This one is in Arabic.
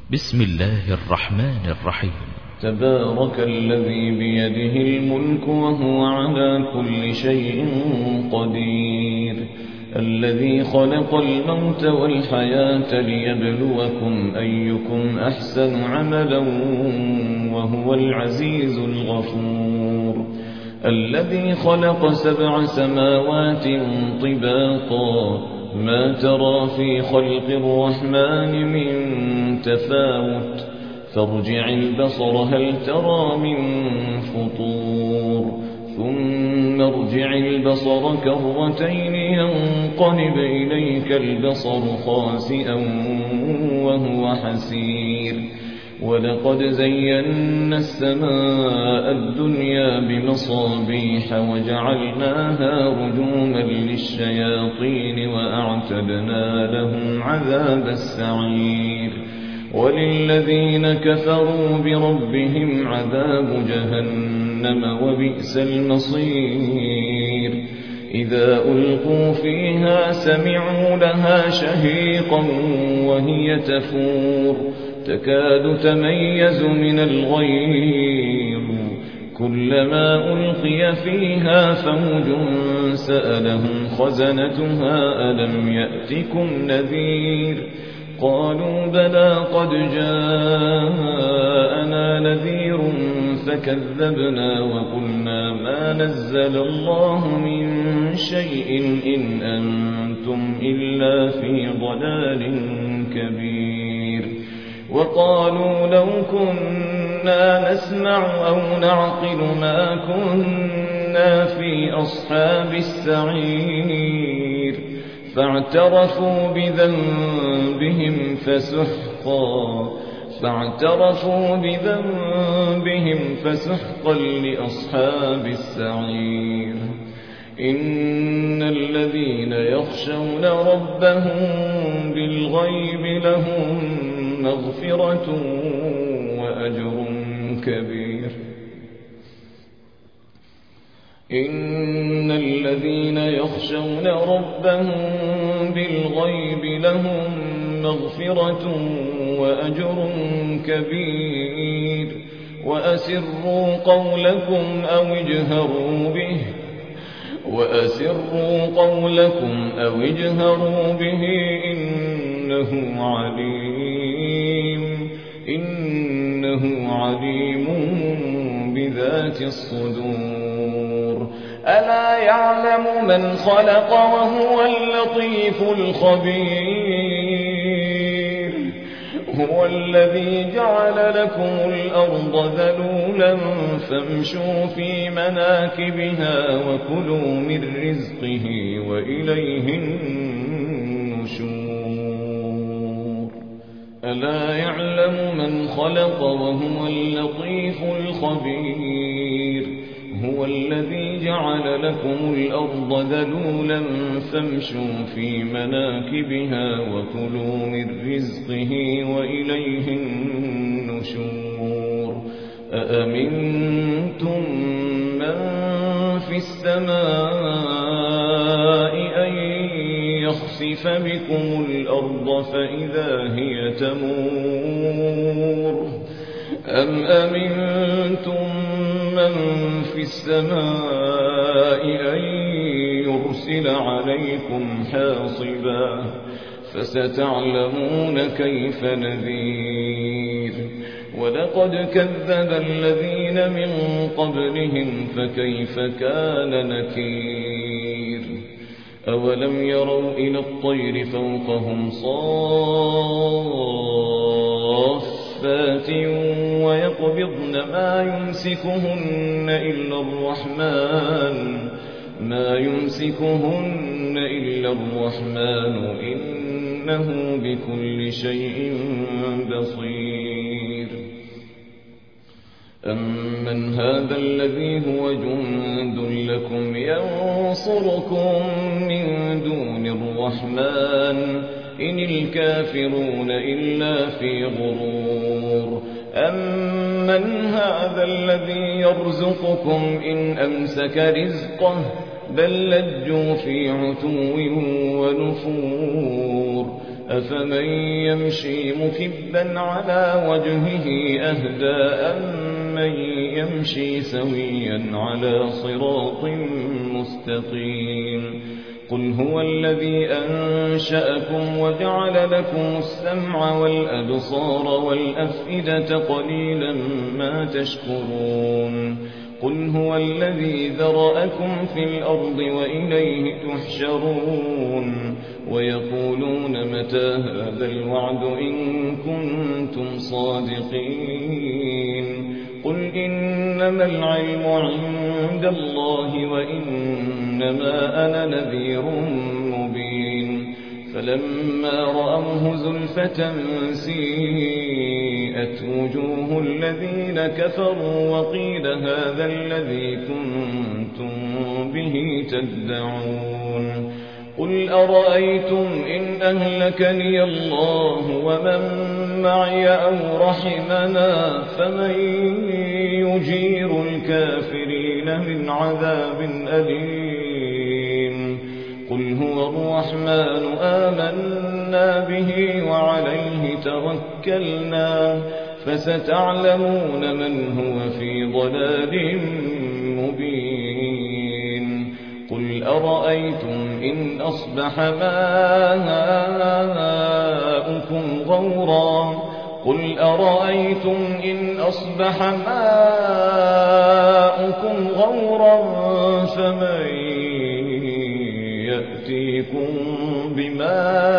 بسم الله الرحمن الرحيم. تبارك الذي بيده الملك وهو على كل شيء قدير، الذي خلق الموت والحياة ليبلوكم أيكم أحسن عملا وهو العزيز الغفور، الذي خلق 7 سماوات طباقا ما ترى في خلق الرحمن من تفاوت فارجع البصر هل ترى من فطور ثم ارجع البصر كرتين ينقلب إليك البصر خاسئا وهو حسير، ولقد زينا السماء الدنيا بمصابيح وجعلناها رجوما للشياطين وأعتدنا لهم عذاب السعير، وللذين كفروا بربهم عذاب جهنم وبئس المصير، إذا ألقوا فيها سمعوا لها شهيقا وهي تفور تكاد تميز من الغيظ، كلما ألقي فيها فوج سألهم خزنتها ألم يأتكم نذير، قالوا بلى قد جاءنا نذير فكذبنا وقلنا ما نزل الله من شيء إن أنتم إلا في ضلال كبير، وقالوا لو كنا نسمع أو نعقل ما كنا في أصحاب السعير، فاعترفوا بذنبهم فسحقا لأصحاب السعير. إن الذين يخشون ربهم بالغيب لهم مغفرة وأجر كبير. إن الذين يخشون ربهم بالغيب لهم مغفرة وأجر كبير، وأسروا قولكم أو اجهروا به إنه عليم بذات الصدور. ألا يعلم من خلق وهو اللطيف الخبير، هو الذي جعل لكم الأرض ذلولا فامشوا في مناكبها وكلوا من رزقه وإليه النشور. ألا يعلم من خلق وهو اللطيف الخبير، هو الذي جعل لكم الأرض ذلولا فامشوا في مناكبها وكلوا من رزقه وإليه النشور. أأمنتم من في السماء أن يخسف بكم الأرض فإذا هي تمور، أم أمنتم من في السماء أن يرسل عليكم حاصبا فستعلمون كيف نذير. ولقد كذب الذين من قبلهم فكيف كان نكير. أولم يروا إلى الطير فوقهم صافات ويقبضن ما يمسكهن إلا الرحمن إنه بكل شيء بصير. أمن هذا الذي هو جند لكم ينصركم من دون الرحمن إن الكافرون إلا في غرور. أمن هذا الذي يرزقكم إن أمسك رزقه بل لجوا في عتو ونفور. أفمن يمشي مكبا على وجهه أهدى أمن يمشي سويا على صراط مستقيم قل هو الذي أنشأكم وجعل لكم السمع والأبصار والأفئدة قليلا ما تشكرون قل هو الذي ذرأكم في الأرض وإليه تحشرون ويقولون متى هذا الوعد إن كنتم صادقين قل إنما العلم عند الله وإنما أنا نذير مبين فلما رأوه زلفة سيئت وجوه الذين كفروا وقيل هذا الذي كنتم به تدعون قل أرأيتم إن أهلكني الله ومن معي أو رحمنا فمن يجير الكافرين من عذاب أليم قل هو الرحمن آمنا به وعليه توكلنا فستعلمون من هو في ضلال مبين قل أرأيتم إن أصبح ماؤكم غورا قل أرأيتم إن أصبح ماؤكم غورا فمن يأتيكم بماء